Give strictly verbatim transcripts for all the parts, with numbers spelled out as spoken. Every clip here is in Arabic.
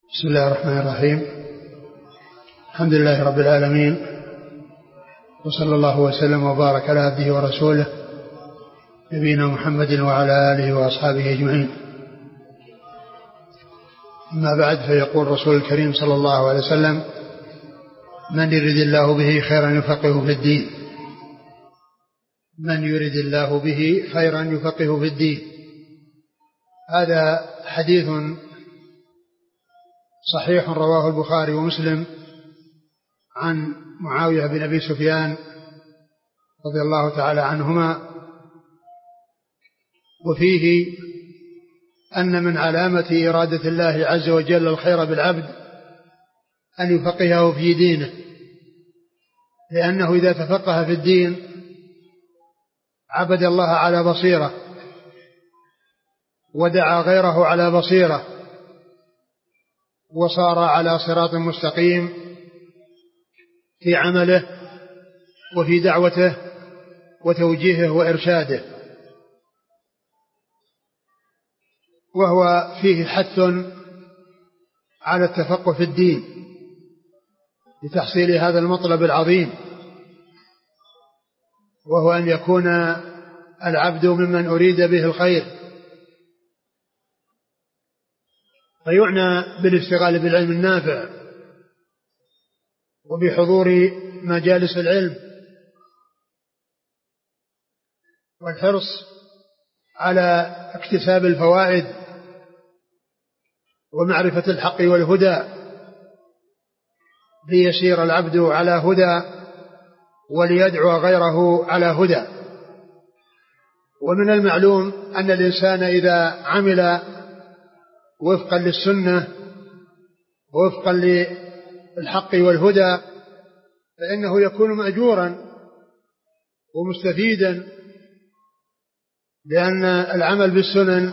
بسم الله الرحمن الرحيم. الحمد لله رب العالمين، وصلى الله وسلم وبارك على عبده ورسوله نبينا محمد وعلى آله وأصحابه أجمعين. أما بعد، فيقول رسول الكريم صلى الله عليه وسلم: من يرد الله به خيرا يفقهه في الدين. من يرد الله به خيرا يفقهه في الدين. هذا حديث صحيح رواه البخاري ومسلم عن معاوية بن أبي سفيان رضي الله تعالى عنهما، وفيه أن من علامة إرادة الله عز وجل الخير بالعبد أن يفقهه في دينه، لأنه إذا تفقه في الدين عبد الله على بصيرة ودعا غيره على بصيرة وصار على صراط مستقيم في عمله وفي دعوته وتوجيهه وإرشاده. وهو فيه حث على التفقه في الدين لتحصيل هذا المطلب العظيم، وهو أن يكون العبد ممن أريد به الخير، فيعنى بالاشتغال بالعلم النافع وبحضور مجالس العلم والحرص على اكتساب الفوائد ومعرفة الحق والهدى، ليسير العبد على هدى وليدعو غيره على هدى. ومن المعلوم أن الإنسان إذا عمل وفقا للسنة ووفقا للحق والهدى فإنه يكون مأجورا ومستفيدا، لأن العمل بالسنن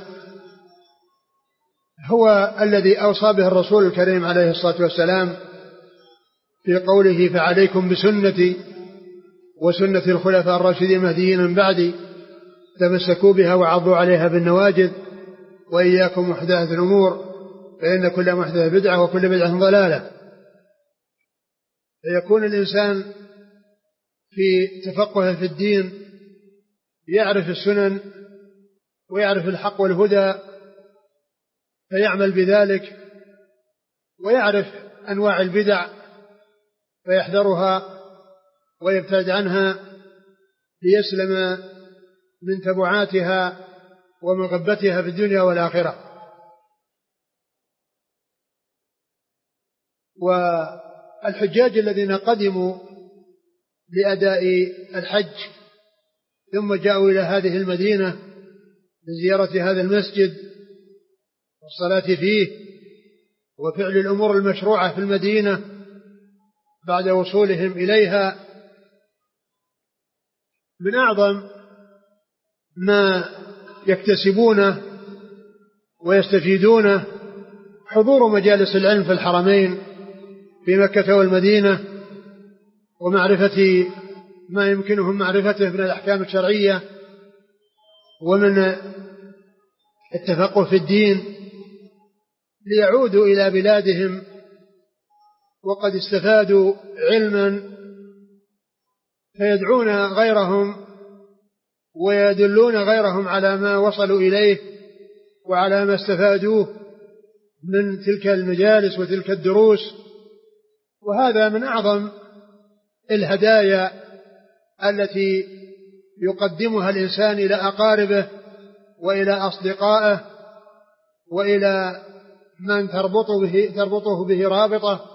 هو الذي أوصى به الرسول الكريم عليه الصلاة والسلام في قوله: فعليكم بسنتي وسنة الخلفاء الراشدين المهديين من بعدي تمسكوا بها وعضوا عليها بالنواجذ وإياكم محدثات الأمور فإن كل محدثة بدعة وكل بدعة ضلالة. فيكون الإنسان في تفقه في الدين يعرف السنن ويعرف الحق والهدى فيعمل بذلك، ويعرف أنواع البدع فيحذرها ويبتعد عنها ليسلم من تبعاتها ومغبتها في الدنيا والآخرة. والحجاج الذين قدموا لأداء الحج ثم جاءوا إلى هذه المدينة لزيارة هذا المسجد والصلاة فيه وفعل الأمور المشروعة في المدينة بعد وصولهم إليها، من أعظم ما يكتسبونه ويستفيدونه حضور مجالس العلم في الحرمين في مكة والمدينة، ومعرفة ما يمكنهم معرفته من الأحكام الشرعية ومن التفقه في الدين، ليعودوا إلى بلادهم وقد استفادوا علما فيدعون غيرهم ويدلون غيرهم على ما وصلوا إليه وعلى ما استفادوه من تلك المجالس وتلك الدروس. وهذا من أعظم الهدايا التي يقدمها الإنسان إلى أقاربه وإلى أصدقائه وإلى من تربطه به, تربطه به رابطة،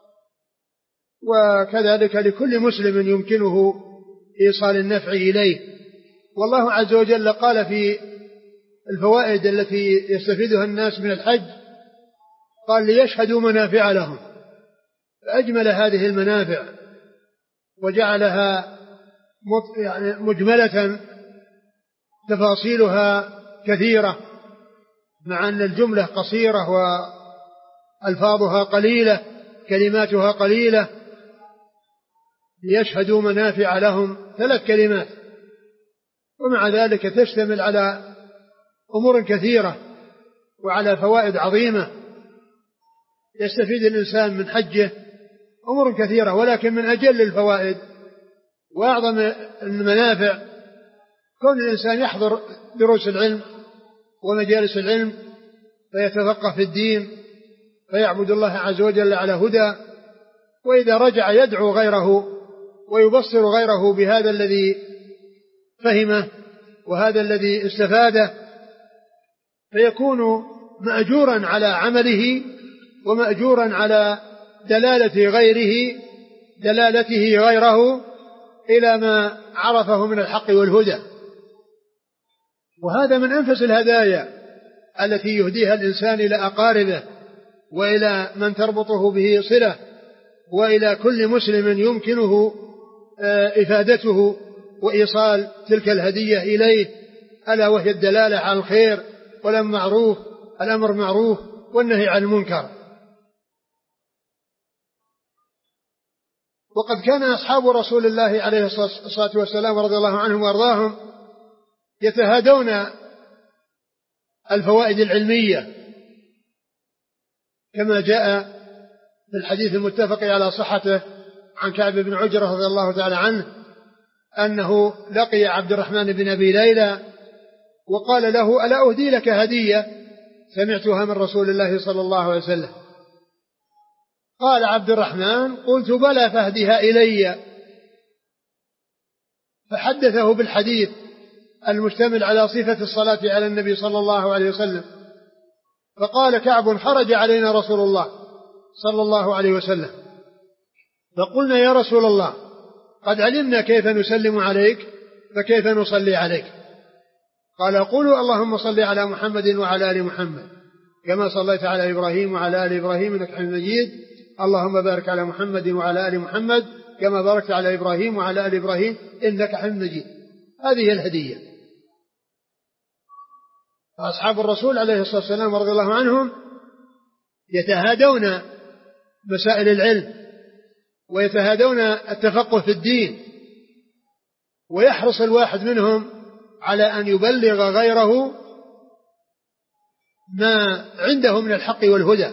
وكذلك لكل مسلم يمكنه إيصال النفع إليه. والله عز وجل قال في الفوائد التي يستفيدها الناس من الحج، قال: ليشهدوا منافع لهم، فأجمل هذه المنافع وجعلها مجملة تفاصيلها كثيرة، مع أن الجملة قصيرة وألفاظها قليلة كلماتها قليلة. ليشهدوا منافع لهم ثلاث كلمات، ومع ذلك تشتمل على أمور كثيرة وعلى فوائد عظيمة. يستفيد الإنسان من حجه أمور كثيرة، ولكن من أجل الفوائد وأعظم المنافع كون الإنسان يحضر دروس العلم ومجالس العلم فيتفقه في الدين فيعبد الله عز وجل على هدى، وإذا رجع يدعو غيره ويبصر غيره بهذا الذي فهمه وهذا الذي استفاده، فيكون مأجورا على عمله ومأجورا على دلالة غيره دلالته غيره إلى ما عرفه من الحق والهدى. وهذا من أنفس الهدايا التي يهديها الإنسان إلى أقاربه وإلى من تربطه به صلة وإلى كل مسلم يمكنه إفادته وإيصال تلك الهدية إليه، ألا وهي الدلالة على الخير والأمر معروف الأمر معروف والنهي عن المنكر. وقد كان أصحاب رسول الله عليه الصلاة والسلام رضي الله عنهم وأرضاهم يتهادون الفوائد العلمية كما جاء في الحديث المتفق على صحته عن كعب بن عجرة رضي الله تعالى عنه أنه لقي عبد الرحمن بن أبي ليلى وقال له: ألا أهدي لك هدية سمعتها من رسول الله صلى الله عليه وسلم؟ قال عبد الرحمن: قلت بلى فاهدها إلي. فحدثه بالحديث المشتمل على صفة الصلاة على النبي صلى الله عليه وسلم. فقال كعب: خرج علينا رسول الله صلى الله عليه وسلم فقلنا: يا رسول الله، قد علمنا كيف نسلم عليك فكيف نصلي عليك؟ قال: قولوا اللهم صل على محمد وعلى آل محمد كما صليت على إبراهيم وعلى آل إبراهيم إنك حميد مجيد، اللهم بارك على محمد وعلى آل محمد كما باركت على إبراهيم وعلى آل إبراهيم إنك حميد مجيد. هذه الهدية. أصحاب الرسول عليه الصلاة والسلام رضي الله عنهم يتهادون مسائل العلم ويتهادون التفقه في الدين، ويحرص الواحد منهم على أن يبلغ غيره ما عنده من الحق والهدى،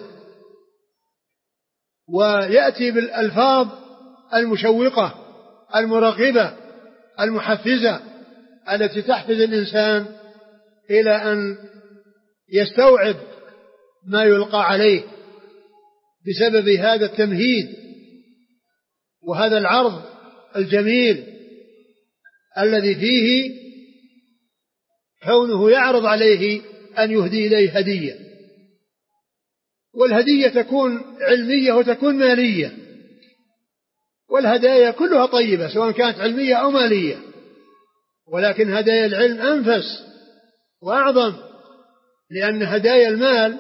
ويأتي بالألفاظ المشوقة المرغبة المحفزة التي تحفز الإنسان إلى أن يستوعب ما يلقى عليه بسبب هذا التمهيد وهذا العرض الجميل الذي فيه كونه يعرض عليه أن يهدي إليه هدية. والهدية تكون علمية وتكون مالية، والهدايا كلها طيبة سواء كانت علمية أو مالية، ولكن هدايا العلم أنفس وأعظم، لأن هدايا المال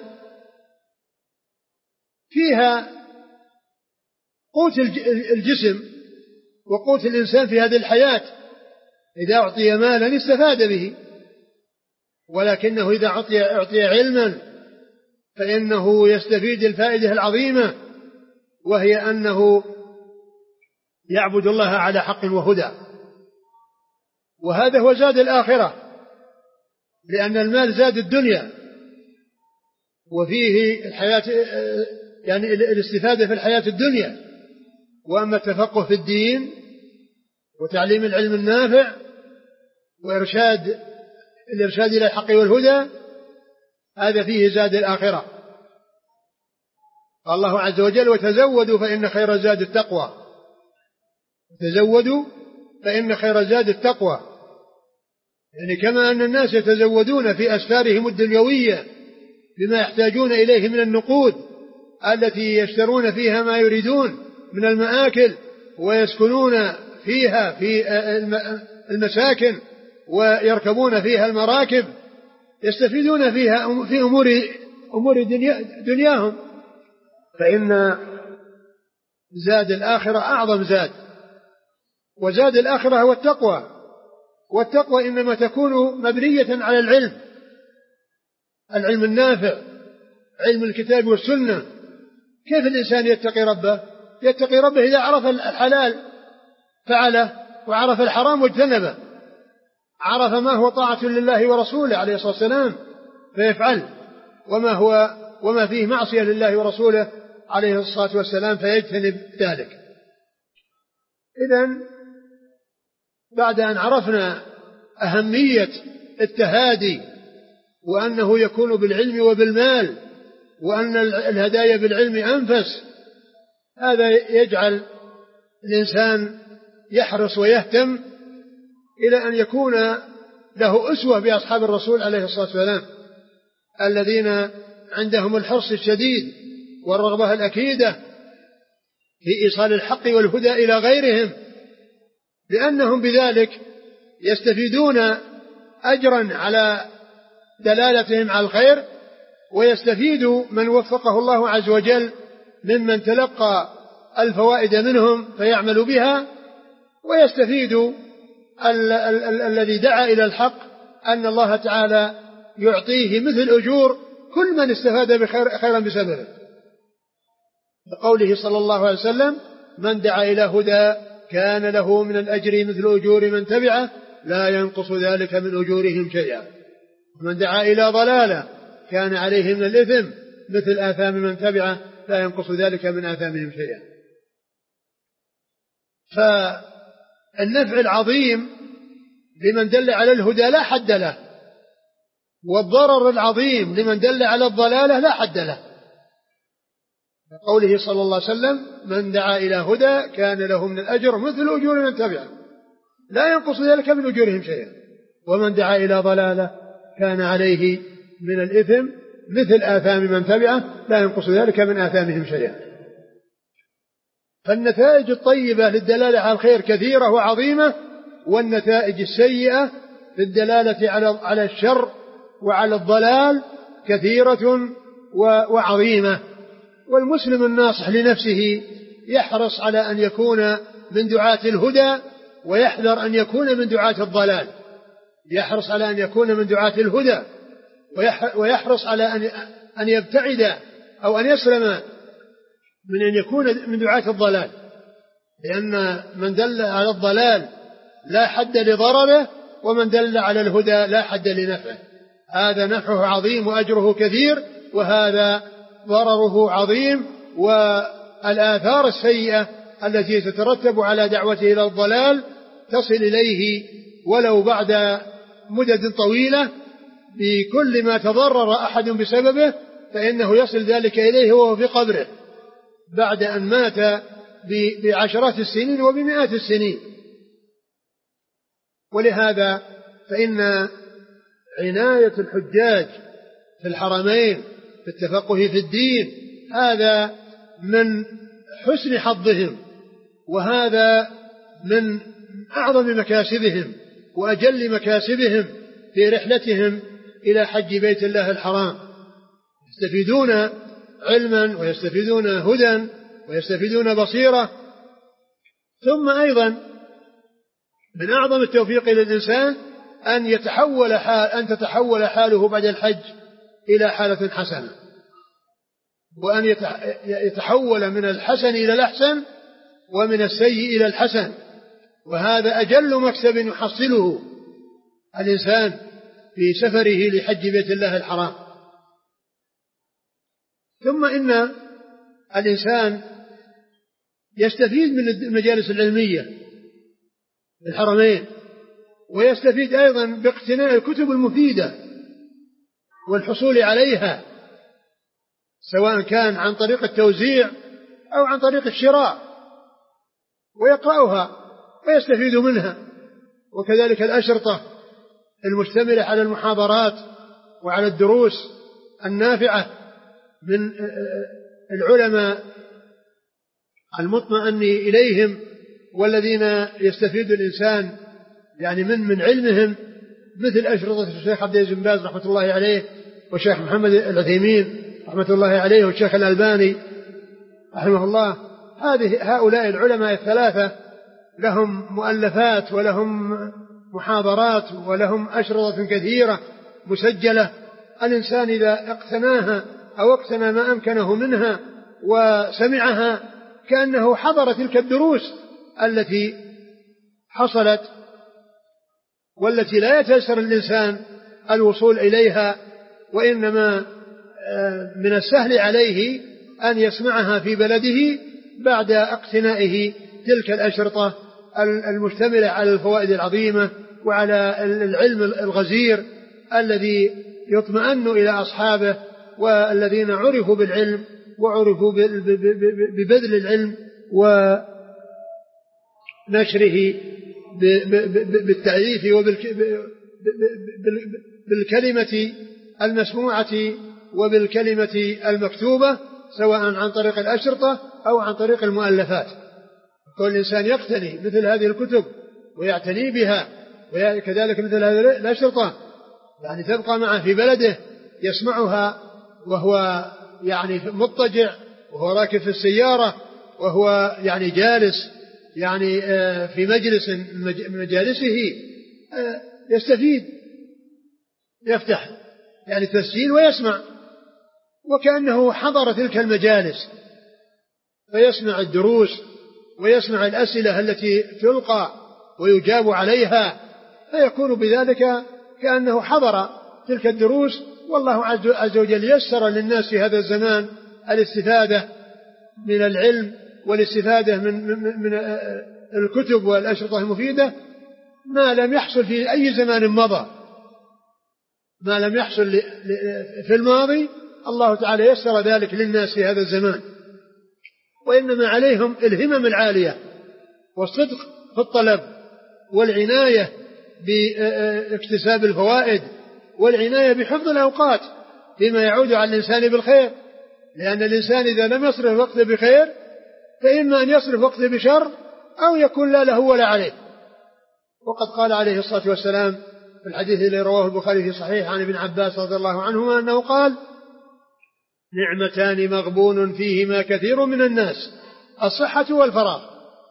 فيها قوت الجسم وقوت الإنسان في هذه الحياة، إذا أعطي مالا استفاد به، ولكنه إذا أعطي, أعطي علما فإنه يستفيد الفائدة العظيمة، وهي أنه يعبد الله على حق وهدى. وهذا هو زاد الآخرة، لأن المال زاد الدنيا وفيه الحياة يعني الاستفادة في الحياة الدنيا، وأما التفقه في الدين وتعليم العلم النافع وإرشاد الإرشاد إلى الحق والهدى هذا فيه زاد الآخرة. قال الله عز وجل: وتزودوا فإن خير زاد التقوى. تزودوا فإن خير زاد التقوى، يعني كما أن الناس يتزودون في أسفارهم الدنيوية بما يحتاجون إليه من النقود التي يشترون فيها ما يريدون من المآكل ويسكنون فيها في المساكن ويركبون فيها المراكب يستفيدون فيها في أمور أمور دنياهم، فإن زاد الآخرة أعظم زاد، وزاد الآخرة هو التقوى. والتقوى إنما تكون مبنية على العلم العلم النافع، علم الكتاب والسنة. كيف الإنسان يتقي ربه؟ يتقي ربه إذا عرف الحلال فعله وعرف الحرام واجتنبه، عرف ما هو طاعة لله ورسوله عليه الصلاة والسلام فيفعل، وما هو وما فيه معصية لله ورسوله عليه الصلاة والسلام فيجتنب ذلك. إذن بعد أن عرفنا أهمية التهادي وأنه يكون بالعلم وبالمال وأن الهدايا بالعلم أنفس، هذا يجعل الإنسان يحرص ويهتم إلى أن يكون له أسوة بأصحاب الرسول عليه الصلاة والسلام الذين عندهم الحرص الشديد والرغبة الأكيدة في إيصال الحق والهدى إلى غيرهم، لأنهم بذلك يستفيدون أجرا على دلالتهم على الخير، ويستفيد من وفقه الله عز وجل ممن تلقى الفوائد منهم فيعمل بها، ويستفيد ال- ال- ال- الذي دعا إلى الحق أن الله تعالى يعطيه مثل أجور كل من استفاد بخير خيرا بسببه، بقوله صلى الله عليه وسلم: من دعا إلى هدى كان له من الأجر مثل أجور من تبعه لا ينقص ذلك من أجورهم شيئا، ومن دعا إلى ضلالة كان عليه من الإثم مثل آثام من تبعه لا ينقص ذلك من آثامهم شيئا. فالنفع العظيم لمن دل على الهدى لا حد له، والضرر العظيم لمن دل على الضلالة لا حد له، قوله صلى الله عليه وسلم: من دعا إلى هدى كان له من الأجر مثل أجور من تبعه لا ينقص ذلك من أجورهم شيئا، ومن دعا إلى ضلالة كان عليه من الإثم مثل آثام من تبعه لا ينقص ذلك من آثامهم شيئا. فالنتائج الطيبة للدلالة على الخير كثيرة وعظيمة، والنتائج السيئة للدلالة على الشر وعلى الضلال كثيرة وعظيمة. والمسلم الناصح لنفسه يحرص على أن يكون من دعاة الهدى ويحذر أن يكون من دعاة الضلال، يحرص على أن يكون من دعاة الهدى ويحرص على أن يبتعد أو أن يسلم من أن يكون من دعاة الضلال، لأن من دل على الضلال لا حد لضرره، ومن دل على الهدى لا حد لنفعه، هذا نفعه عظيم وأجره كثير، وهذا ضرره عظيم، والآثار السيئة التي تترتب على دعوته إلى الضلال تصل إليه ولو بعد مدد طويلة، بكل ما تضرر أحد بسببه فإنه يصل ذلك إليه وهو في قبره بعد أن مات بعشرات السنين وبمئات السنين. ولهذا فإن عناية الحجاج في الحرمين في التفقه في الدين هذا من حسن حظهم، وهذا من أعظم مكاسبهم وأجل مكاسبهم في رحلتهم إلى حج بيت الله الحرام، يستفيدون علما ويستفيدون هدى ويستفيدون بصيرة. ثم أيضا من أعظم التوفيق للإنسان أن يتحول حال أن تتحول حاله بعد الحج إلى حالة حسنة، وأن يتحول من الحسن إلى الأحسن ومن السيء إلى الحسن، وهذا أجل مكسب يحصله الإنسان في سفره لحج بيت الله الحرام. ثم إن الإنسان يستفيد من المجالس العلمية في الحرمين، ويستفيد أيضا باقتناء الكتب المفيدة والحصول عليها، سواء كان عن طريق التوزيع أو عن طريق الشراء، ويقرأها ويستفيد منها. وكذلك الأشرطة المشتملة على المحاضرات وعلى الدروس النافعة من العلماء المطمئن إليهم والذين يستفيد الإنسان يعني من من علمهم، مثل أشرطة الشيخ عبد العزيز بن باز رحمة الله عليه، والشيخ محمد العثيمين رحمة الله عليه، والشيخ الألباني رحمه الله. هذه هؤلاء العلماء الثلاثة لهم مؤلفات ولهم محاضرات ولهم أشرطة كثيرة مسجلة، الإنسان إذا اقتناها أو اقتنى ما أمكنه منها وسمعها كأنه حضر تلك الدروس التي حصلت والتي لا يتيسر الإنسان الوصول إليها، وإنما من السهل عليه أن يسمعها في بلده بعد اقتنائه تلك الأشرطة المشتملة على الفوائد العظيمة وعلى العلم الغزير الذي يطمئن إلى أصحابه، والذين عرفوا بالعلم وعرفوا ببذل العلم ونشره بالتعريف وبالكلمة المسموعة وبالكلمة المكتوبة، سواء عن طريق الأشرطة أو عن طريق المؤلفات. كل إنسان يقتني مثل هذه الكتب ويعتني بها، وكذلك مثل هذه الأشرطة يعني تبقى معه في بلده يسمعها وهو يعني مضطجع، وهو راكب في السيارة، وهو يعني جالس يعني في مجلس من مجالسه يستفيد، يفتح يعني تسجيل ويسمع وكأنه حضر تلك المجالس، فيسمع الدروس ويسمع الأسئلة التي تلقى ويجاب عليها، فيكون بذلك كأنه حضر تلك الدروس. والله عز وجل يسر للناس في هذا الزمان الاستفادة من العلم والاستفادة من, من, من الكتب والأشرطة المفيدة ما لم يحصل في أي زمان مضى، ما لم يحصل في الماضي الله تعالى يسر ذلك للناس في هذا الزمان. وإنما عليهم الهمم العالية والصدق في الطلب والعناية باكتساب الفوائد والعناية بحفظ الأوقات فيما يعود على الإنسان بالخير، لأن الإنسان إذا لم يصرف وقته بخير فإما أن يصرف وقته بشر أو يكون لا له ولا عليه. وقد قال عليه الصلاة والسلام في الحديث الذي رواه البخاري في صحيح عن ابن عباس رضي الله عنهما أنه قال: نعمتان مغبون فيهما كثير من الناس، الصحة والفراغ.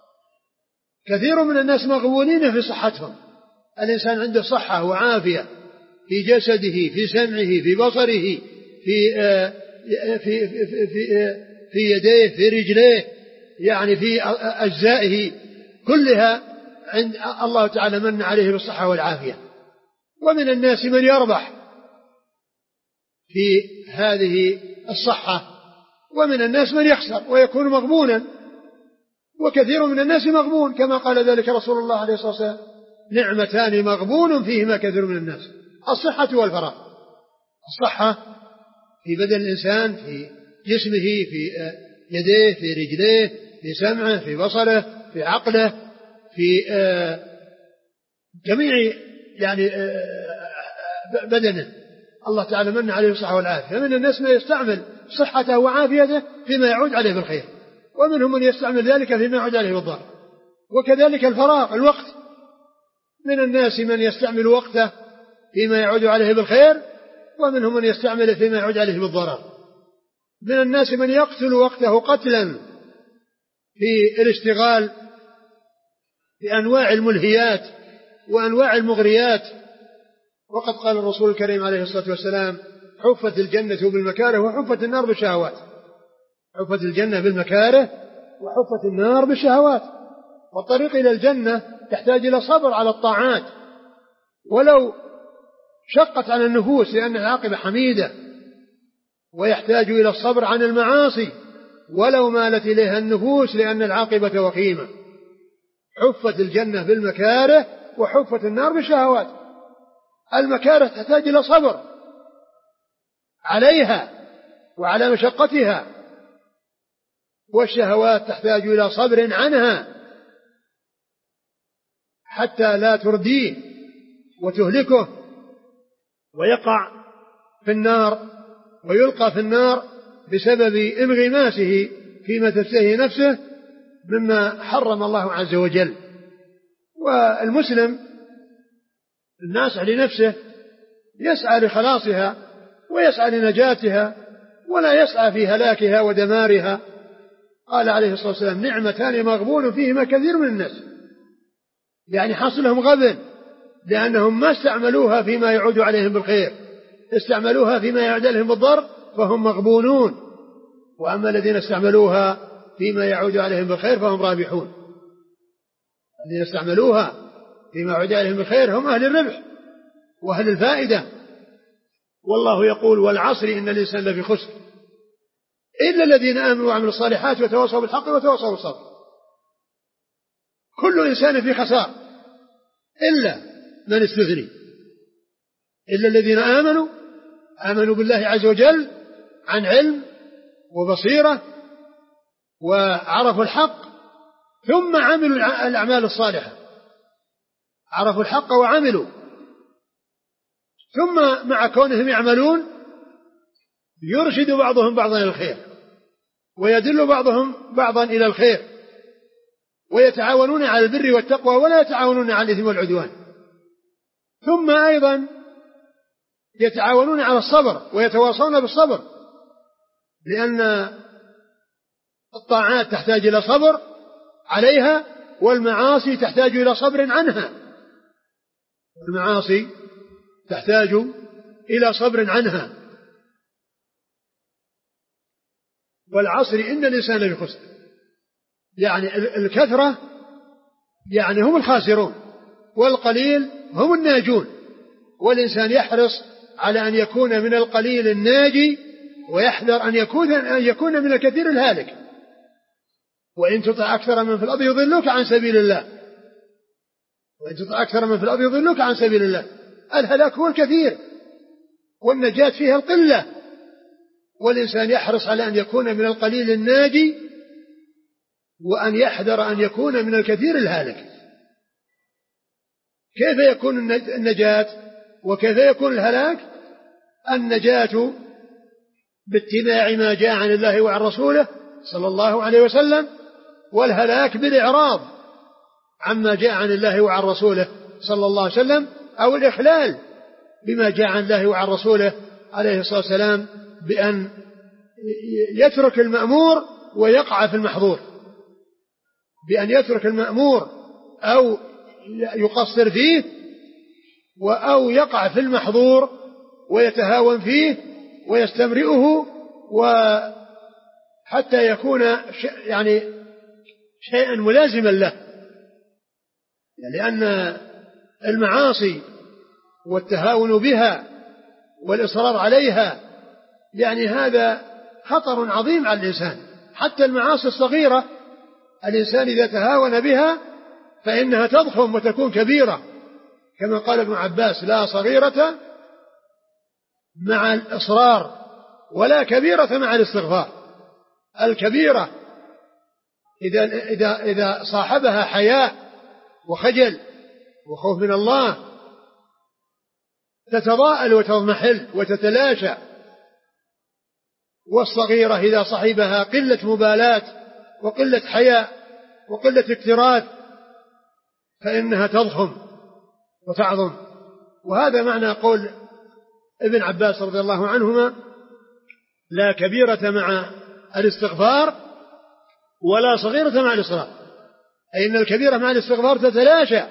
كثير من الناس مغبونين في صحتهم، الإنسان عنده صحة وعافية في جسده، في سمعه، في بصره، في في في في, في يديه، في رجليه، يعني في أجزائه كلها عند الله تعالى من عليه بالصحة والعافية. ومن الناس من يربح في هذه الصحة، ومن الناس من يخسر ويكون مغبونا، وكثير من الناس مغبون كما قال ذلك رسول الله عليه الصلاة والسلام: نعمتان مغبون فيهما كثير من الناس، الصحة والفراغ. الصحة في بدن الإنسان، في جسمه، في يديه، في رجليه، في سمعه، في بصره، في عقله، في جميع يعني بدنه. الله تعالى من عليه الصحة والعافية. فمن الناس من يستعمل صحته وعافيته فيما يعود عليه بالخير، ومنهم من يستعمل ذلك فيما يعود عليه بالضر. وكذلك الفراغ، الوقت، من الناس من يستعمل وقته فيما يعود عليه بالخير، ومنهم من يستعمل فيما يعود عليه بالضرر. من الناس من يقتل وقته قتلا في الاشتغال بأنواع الملهيات وأنواع المغريات. وقد قال الرسول الكريم عليه الصلاة والسلام: حفت الجنة بالمكاره وحفت النار بالشهوات. حفت الجنة بالمكاره وحفت النار بالشهوات. والطريق إلى الجنة تحتاج إلى صبر على الطاعات ولو شقت على النفوس، لأن العاقبة حميدة، ويحتاج إلى الصبر عن المعاصي ولو مالت إليها النفوس، لأن العاقبة وخيمة. حفت الجنة بالمكاره وحفت النار بالشهوات. المكاره تحتاج إلى صبر عليها وعلى مشقتها، والشهوات تحتاج إلى صبر عنها حتى لا ترديه وتهلكه ويقع في النار ويلقى في النار بسبب انغماسه فيما تشتهي نفسه مما حرم الله عز وجل. والمسلم الناصح لنفسه يسعى لخلاصها ويسعى لنجاتها ولا يسعى في هلاكها ودمارها. قال عليه الصلاة والسلام: نعمتان مغبون فيهما كثير من الناس، يعني حصلهم غبن لأنهم ما استعملوها فيما يعود عليهم بالخير، استعملوها فيما يعود عليهم بالضر فهم مغبونون، وأما الذين استعملوها فيما يعود عليهم بالخير فهم رابحون. الذين استعملوها فيما يعود عليهم بالخير هم أهل الربح وأهل الفائدة. والله يقول: والعصر إن الإنسان لفي خسر إلا الذين آمنوا وعملوا الصالحات وتواصوا بالحق وتواصوا بالصبر. كل إنسان في خسار إلا من استثني، إلا الذين آمنوا آمنوا بالله عز وجل عن علم وبصيرة وعرفوا الحق ثم عملوا الأعمال الصالحة، عرفوا الحق وعملوا، ثم مع كونهم يعملون يرشد بعضهم بعضا إلى الخير ويدل بعضهم بعضا إلى الخير، ويتعاونون على البر والتقوى ولا يتعاونون على الإثم والعدوان. ثم أيضا يتعاونون على الصبر ويتواصون بالصبر، لأن الطاعات تحتاج إلى صبر عليها والمعاصي تحتاج إلى صبر عنها، المعاصي تحتاج إلى صبر عنها. والعصر إن الإنسان لفي يعني الكثرة يعني هم الخاسرون والقليل هم الناجون، والإنسان يحرص على أن يكون من القليل الناجي ويحذر أن يكون, أن يكون من الكثير الهالك. وإن تطع أكثر من في الأرض يضلوك عن سبيل الله، وإن تطع أكثر من في الأرض يضلوك عن سبيل الله. الهلاك هو الكثير والنجاة فيها القلة، والإنسان يحرص على أن يكون من القليل الناجي وأن يحذر أن يكون من الكثير الهالك. كيف يكون النجاة وكيف يكون الهلاك؟ النجاة باتباع ما جاء عن الله وعن رسوله صلى الله عليه وسلم، والهلاك بالإعراض عما جاء عن الله وعن رسوله صلى الله عليه وسلم، أو الإخلال بما جاء عن الله وعن رسوله عليه الصلاة والسلام بأن يترك المأمور ويقع في المحظور، بأن يترك المأمور أو يقصر فيه أو يقع في المحظور ويتهاون فيه ويستمرئه، وحتى يكون يعني شيئا ملازما له، لأن المعاصي والتهاون بها والإصرار عليها يعني هذا خطر عظيم على الإنسان. حتى المعاصي الصغيرة الإنسان إذا تهاون بها فإنها تضخم وتكون كبيرة، كما قال ابن عباس: لا صغيرة مع الإصرار ولا كبيرة مع الاستغفار. الكبيرة إذا, إذا, إذا صاحبها حياء وخجل وخوف من الله تتضاءل وتضمحل وتتلاشى، والصغيرة إذا صاحبها قلة مبالاة وقلة حياء وقلة اكتراث فإنها تضخم وتعظم. وهذا معنى قول ابن عباس رضي الله عنهما: لا كبيرة مع الاستغفار ولا صغيرة مع الإصرار، أي أن الكبيرة مع الاستغفار تتلاشى،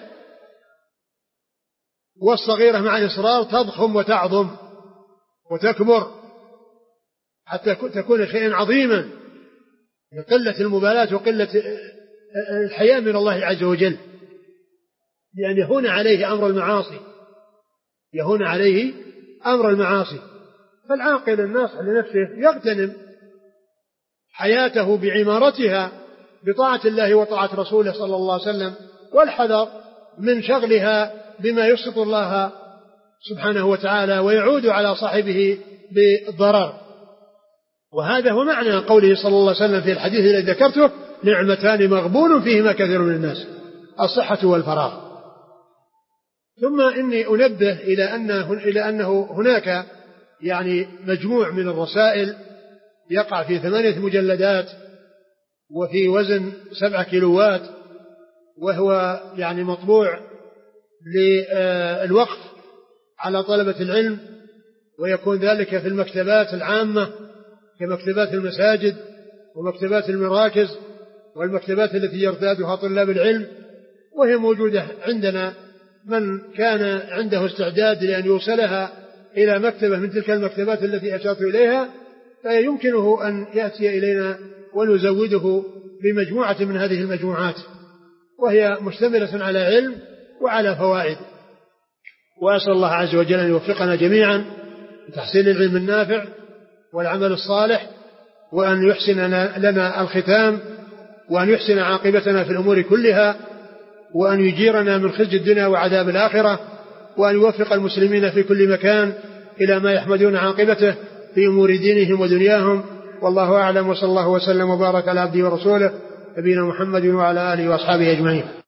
والصغيرة مع الإصرار تضخم وتعظم وتكبر حتى تكون شيئا عظيما لقلة المبالاة وقلة الحياء من الله عز وجل، لأن يهون عليه أمر المعاصي، يهون عليه أمر المعاصي. فالعاقل الناصح لنفسه يغتنم حياته بعمارتها بطاعة الله وطاعة رسوله صلى الله عليه وسلم، والحذر من شغلها بما يسخط الله سبحانه وتعالى ويعود على صاحبه بالضرر. وهذا هو معنى قوله صلى الله عليه وسلم في الحديث الذي ذكرته: نعمتان مغبون فيهما كثير من الناس، الصحة والفراغ. ثم إني أنبه إلى أنه, إلى أنه هناك يعني مجموع من الرسائل يقع في ثمانية مجلدات وفي وزن سبع كيلوات، وهو يعني مطبوع للوقف على طلبة العلم، ويكون ذلك في المكتبات العامة كمكتبات المساجد ومكتبات المراكز والمكتبات التي يرتادها طلاب العلم، وهي موجودة عندنا. من كان عنده استعداد لأن يوصلها إلى مكتبة من تلك المكتبات التي أشرت إليها فيمكنه أن يأتي إلينا ونزوده بمجموعة من هذه المجموعات، وهي مشتملة على علم وعلى فوائد. وأسأل الله عز وجل أن يوفقنا جميعا لتحصيل العلم النافع والعمل الصالح وأن يحسن لنا الختام، وأن يحسن عاقبتنا في الأمور كلها، وأن يجيرنا من خزي الدنيا وعذاب الآخرة، وأن يوفق المسلمين في كل مكان إلى ما يحمدون عاقبته في أمور دينهم ودنياهم. والله أعلم، وصلى الله وسلم وبارك على عبده ورسوله نبينا محمد وعلى آله وأصحابه أجمعين.